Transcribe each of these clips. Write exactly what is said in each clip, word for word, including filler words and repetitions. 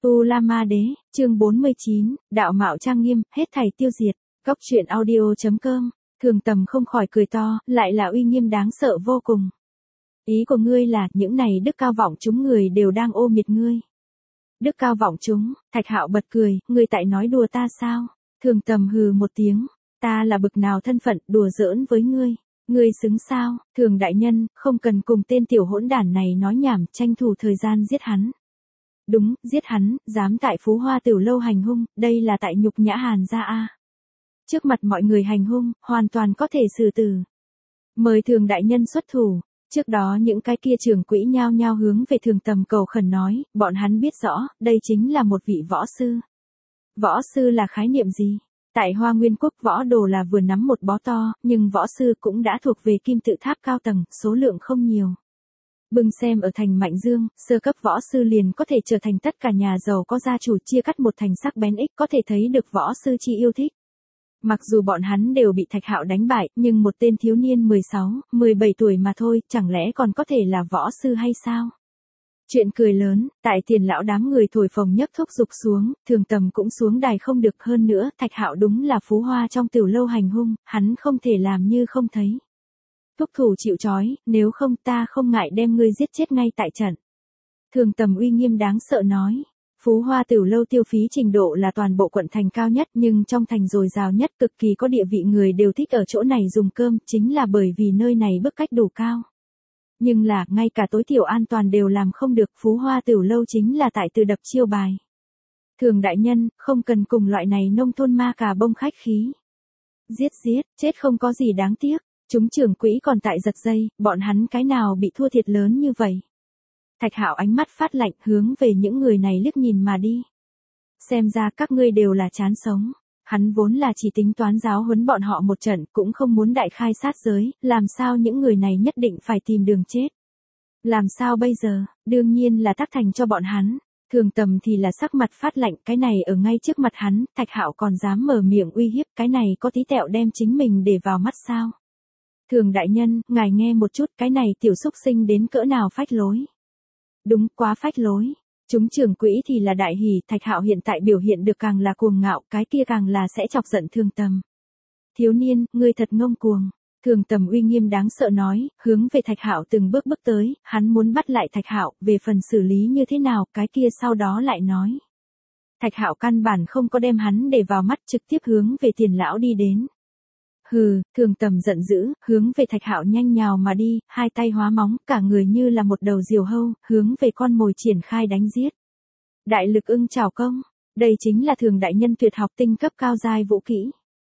U La Ma Đế, chương bốn mươi chín, đạo mạo trang nghiêm, hết thảy tiêu diệt. Cốc truyện audio chấm com, Thường Tầm không khỏi cười to, lại là uy nghiêm đáng sợ vô cùng. Ý của ngươi là, những này đức cao vọng chúng người đều đang ô miệt ngươi. Đức cao vọng chúng, Thạch Hạo bật cười, ngươi tại nói đùa ta sao? Thường Tầm hừ một tiếng, ta là bực nào thân phận, đùa giỡn với ngươi. Ngươi xứng sao? Thường đại nhân, không cần cùng tên tiểu hỗn đản này nói nhảm, tranh thủ thời gian giết hắn. Đúng, giết hắn, dám tại Phú Hoa Tiểu Lâu hành hung, đây là tại nhục nhã Hàn gia a. Trước mặt mọi người hành hung, hoàn toàn có thể xử tử. Mời Thường đại nhân xuất thủ. Trước đó những cái kia trưởng quỹ nhao nhao hướng về Thường Tầm cầu khẩn nói, bọn hắn biết rõ, đây chính là một vị võ sư. Võ sư là khái niệm gì? Tại Hoa Nguyên Quốc võ đồ là vừa nắm một bó to, nhưng võ sư cũng đã thuộc về kim tự tháp cao tầng, số lượng không nhiều. Bừng xem ở thành Mạnh Dương, sơ cấp võ sư liền có thể trở thành tất cả nhà giàu có gia chủ, chia cắt một thành sắc bén ích, có thể thấy được võ sư chi yêu thích. Mặc dù bọn hắn đều bị Thạch Hạo đánh bại, nhưng một tên thiếu niên mười sáu, mười bảy tuổi mà thôi, chẳng lẽ còn có thể là võ sư hay sao? Chuyện cười lớn, tại Tiền lão đám người thổi phồng nhấc thúc giục xuống, Thường Tầm cũng xuống đài không được hơn nữa, Thạch Hạo đúng là Phú Hoa trong tiểu lâu hành hung, hắn không thể làm như không thấy. Thúc thủ chịu trói, nếu không ta không ngại đem ngươi giết chết ngay tại trận. Thường Tầm uy nghiêm đáng sợ nói. Phú Hoa Tiểu Lâu tiêu phí trình độ là toàn bộ quận thành cao nhất, nhưng trong thành dồi dào nhất, cực kỳ có địa vị, người đều thích ở chỗ này dùng cơm, chính là bởi vì nơi này bức cách đủ cao. Nhưng là, ngay cả tối thiểu an toàn đều làm không được, Phú Hoa Tiểu Lâu chính là tại từ đập chiêu bài. Thường đại nhân, không cần cùng loại này nông thôn ma cà bông khách khí. Giết giết, chết không có gì đáng tiếc. Chúng trưởng quỹ còn tại giật dây, bọn hắn cái nào bị thua thiệt lớn như vậy. Thạch Hạo ánh mắt phát lạnh, hướng về những người này liếc nhìn mà đi. Xem ra các ngươi đều là chán sống. Hắn vốn là chỉ tính toán giáo huấn bọn họ một trận, cũng không muốn đại khai sát giới, làm sao những người này nhất định phải tìm đường chết. Làm sao bây giờ, đương nhiên là tác thành cho bọn hắn. Thường Tầm thì là sắc mặt phát lạnh, cái này ở ngay trước mặt hắn, Thạch Hạo còn dám mở miệng uy hiếp, cái này có tí tẹo đem chính mình để vào mắt sao. Thường đại nhân, ngài nghe một chút, cái này tiểu xúc sinh đến cỡ nào phách lối. Đúng, quá phách lối. Chúng trưởng quỹ thì là đại hỉ, Thạch Hạo hiện tại biểu hiện được càng là cuồng ngạo, cái kia càng là sẽ chọc giận Thường Tầm. Thiếu niên, ngươi thật ngông cuồng. Thường Tầm uy nghiêm đáng sợ nói, hướng về Thạch Hạo từng bước bước tới, hắn muốn bắt lại Thạch Hạo, về phần xử lý như thế nào, cái kia sau đó lại nói. Thạch Hạo căn bản không có đem hắn để vào mắt, trực tiếp hướng về Tiền lão đi đến. Hừ, Thường Tầm giận dữ, hướng về Thạch Hạo nhanh nhào mà đi, hai tay hóa móng, cả người như là một đầu diều hâu, hướng về con mồi triển khai đánh giết. Đại lực ưng chảo công, đây chính là Thường đại nhân tuyệt học tinh cấp cao giai vũ kỹ.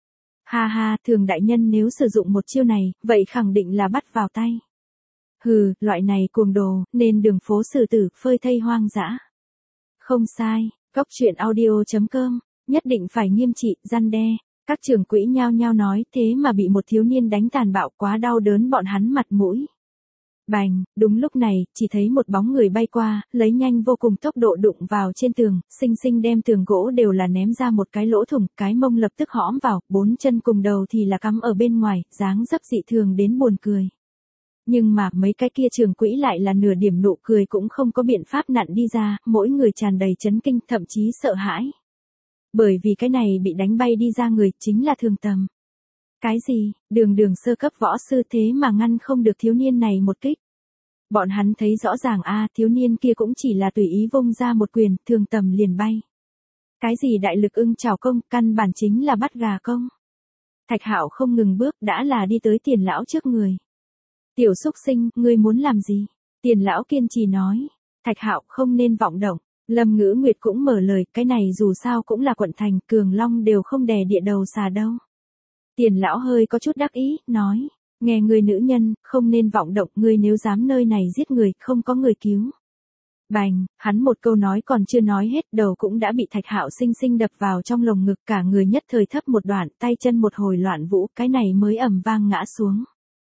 Ha ha, Thường đại nhân nếu sử dụng một chiêu này, vậy khẳng định là bắt vào tay. Hừ, loại này cuồng đồ, nên đường phố xử tử, phơi thây hoang dã. Không sai, cốc truyện audio chấm com, nhất định phải nghiêm trị, răn đe. Các trưởng quỹ nhao nhao nói, thế mà bị một thiếu niên đánh tàn bạo, quá đau đớn bọn hắn mặt mũi. Bành, đúng lúc này, chỉ thấy một bóng người bay qua, lấy nhanh vô cùng tốc độ đụng vào trên tường, xinh xinh đem tường gỗ đều là ném ra một cái lỗ thủng, cái mông lập tức hõm vào, bốn chân cùng đầu thì là cắm ở bên ngoài, dáng dấp dị thường đến buồn cười. Nhưng mà, mấy cái kia trưởng quỹ lại là nửa điểm nụ cười cũng không có biện pháp nặn đi ra, mỗi người tràn đầy chấn kinh, thậm chí sợ hãi. Bởi vì cái này bị đánh bay đi ra người, chính là Thường Tầm. Cái gì, đường đường sơ cấp võ sư thế mà ngăn không được thiếu niên này một kích. Bọn hắn thấy rõ ràng a thiếu niên kia cũng chỉ là tùy ý vung ra một quyền, Thường Tầm liền bay. Cái gì đại lực ưng chảo công, căn bản chính là bắt gà công. Thạch Hạo không ngừng bước, đã là đi tới Tiền lão trước người. Tiểu xúc sinh, ngươi muốn làm gì? Tiền lão kiên trì nói. Thạch Hạo không nên vọng động. Lâm Ngữ Nguyệt cũng mở lời, cái này dù sao cũng là quận thành, Cường Long đều không đè địa đầu xà đâu. Tiền lão hơi có chút đắc ý, nói, nghe người nữ nhân, không nên vọng động, ngươi nếu dám nơi này giết người, không có người cứu. Bành, hắn một câu nói còn chưa nói hết, đầu cũng đã bị Thạch Hạo xinh xinh đập vào trong lồng ngực, cả người nhất thời thấp một đoạn, tay chân một hồi loạn vũ, cái này mới ầm vang ngã xuống.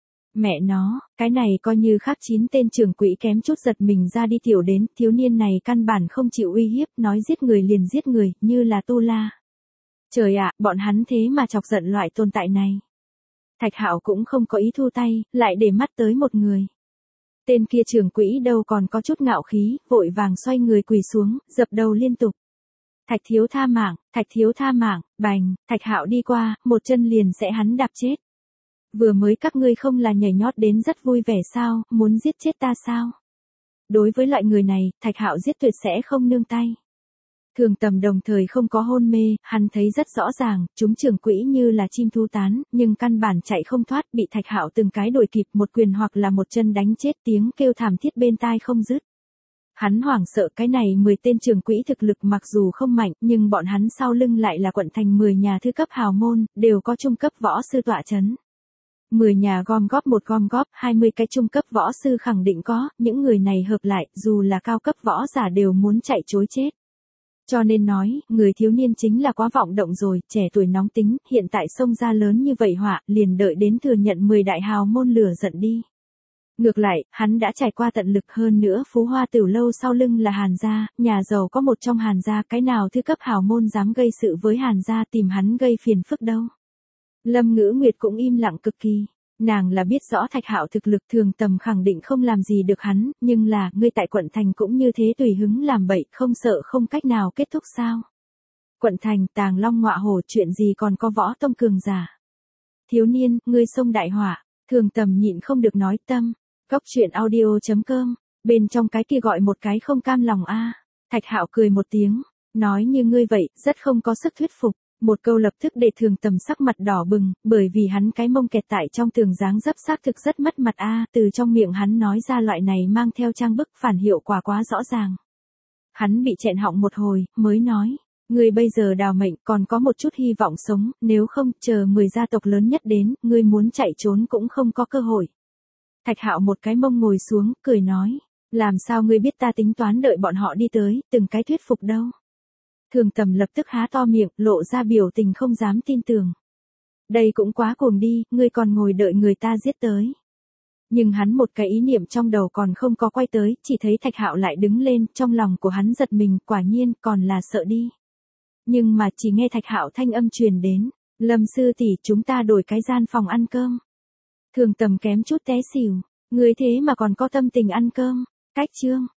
Mẹ nó, cái này coi như khác chín tên trưởng quỹ kém chút giật mình ra đi tiểu đến, thiếu niên này căn bản không chịu uy hiếp, nói giết người liền giết người, như là tu la. Trời ạ, bọn hắn thế mà chọc giận loại tồn tại này. Thạch Hạo cũng không có ý thu tay, lại để mắt tới một người. Tên kia trưởng quỹ đâu còn có chút ngạo khí, vội vàng xoay người quỳ xuống, dập đầu liên tục. Thạch thiếu tha mạng, Thạch thiếu tha mạng, bành, Thạch Hạo đi qua, một chân liền sẽ hắn đạp chết. Vừa mới các ngươi không là nhảy nhót đến rất vui vẻ sao, muốn giết chết ta sao? Đối với loại người này, Thạch Hạo giết tuyệt sẽ không nương tay. Thường Tầm đồng thời không có hôn mê, hắn thấy rất rõ ràng, chúng trưởng quỹ như là chim thu tán, nhưng căn bản chạy không thoát, bị Thạch Hạo từng cái đuổi kịp, một quyền hoặc là một chân đánh chết, tiếng kêu thảm thiết bên tai không dứt. Hắn hoảng sợ, cái này mười tên trưởng quỹ thực lực mặc dù không mạnh, nhưng bọn hắn sau lưng lại là quận thành mười nhà thư cấp hào môn, đều có trung cấp võ sư tọa chấn. mười nhà gom góp một gom góp, hai mươi cái trung cấp võ sư khẳng định có, những người này hợp lại, dù là cao cấp võ giả đều muốn chạy trối chết. Cho nên nói, người thiếu niên chính là quá vọng động rồi, trẻ tuổi nóng tính, hiện tại xông ra lớn như vậy họa, liền đợi đến thừa nhận mười đại hào môn lửa giận đi. Ngược lại, hắn đã trải qua tận lực hơn nữa, Phú Hoa Tiểu Lâu sau lưng là Hàn gia, nhà giàu có một trong Hàn gia, cái nào thư cấp hào môn dám gây sự với Hàn gia, tìm hắn gây phiền phức đâu. Lâm Ngữ Nguyệt cũng im lặng cực kỳ. Nàng là biết rõ Thạch Hạo thực lực, Thường Tầm khẳng định không làm gì được hắn, nhưng là, ngươi tại quận thành cũng như thế tùy hứng làm bậy, không sợ không cách nào kết thúc sao? Quận thành, Tàng Long ngọa hổ, chuyện gì còn có võ tông cường giả? Thiếu niên, ngươi xông đại hỏa, Thường Tầm nhịn không được nói tâm. Góc truyện audio chấm com, bên trong cái kia gọi một cái không cam lòng a. Thạch Hạo cười một tiếng, nói như ngươi vậy, rất không có sức thuyết phục. Một câu lập tức để Thường Tầm sắc mặt đỏ bừng, bởi vì hắn cái mông kẹt tại trong tường dáng dấp xác thực rất mất mặt a, từ trong miệng hắn nói ra loại này mang theo trang bức phản hiệu quả quá rõ ràng. Hắn bị chẹn họng một hồi, mới nói, ngươi bây giờ đào mệnh còn có một chút hy vọng sống, nếu không, chờ mười gia tộc lớn nhất đến, ngươi muốn chạy trốn cũng không có cơ hội. Thạch Hạo một cái mông ngồi xuống, cười nói, làm sao ngươi biết ta tính toán đợi bọn họ đi tới, từng cái thuyết phục đâu. Thường Tầm lập tức há to miệng, lộ ra biểu tình không dám tin tưởng. Đây cũng quá cuồng đi, ngươi còn ngồi đợi người ta giết tới. Nhưng hắn một cái ý niệm trong đầu còn không có quay tới, chỉ thấy Thạch Hạo lại đứng lên, trong lòng của hắn giật mình, quả nhiên, còn là sợ đi. Nhưng mà chỉ nghe Thạch Hạo thanh âm truyền đến, Lâm sư tỷ, chúng ta đổi cái gian phòng ăn cơm. Thường Tầm kém chút té xỉu, ngươi thế mà còn có tâm tình ăn cơm, cách chương.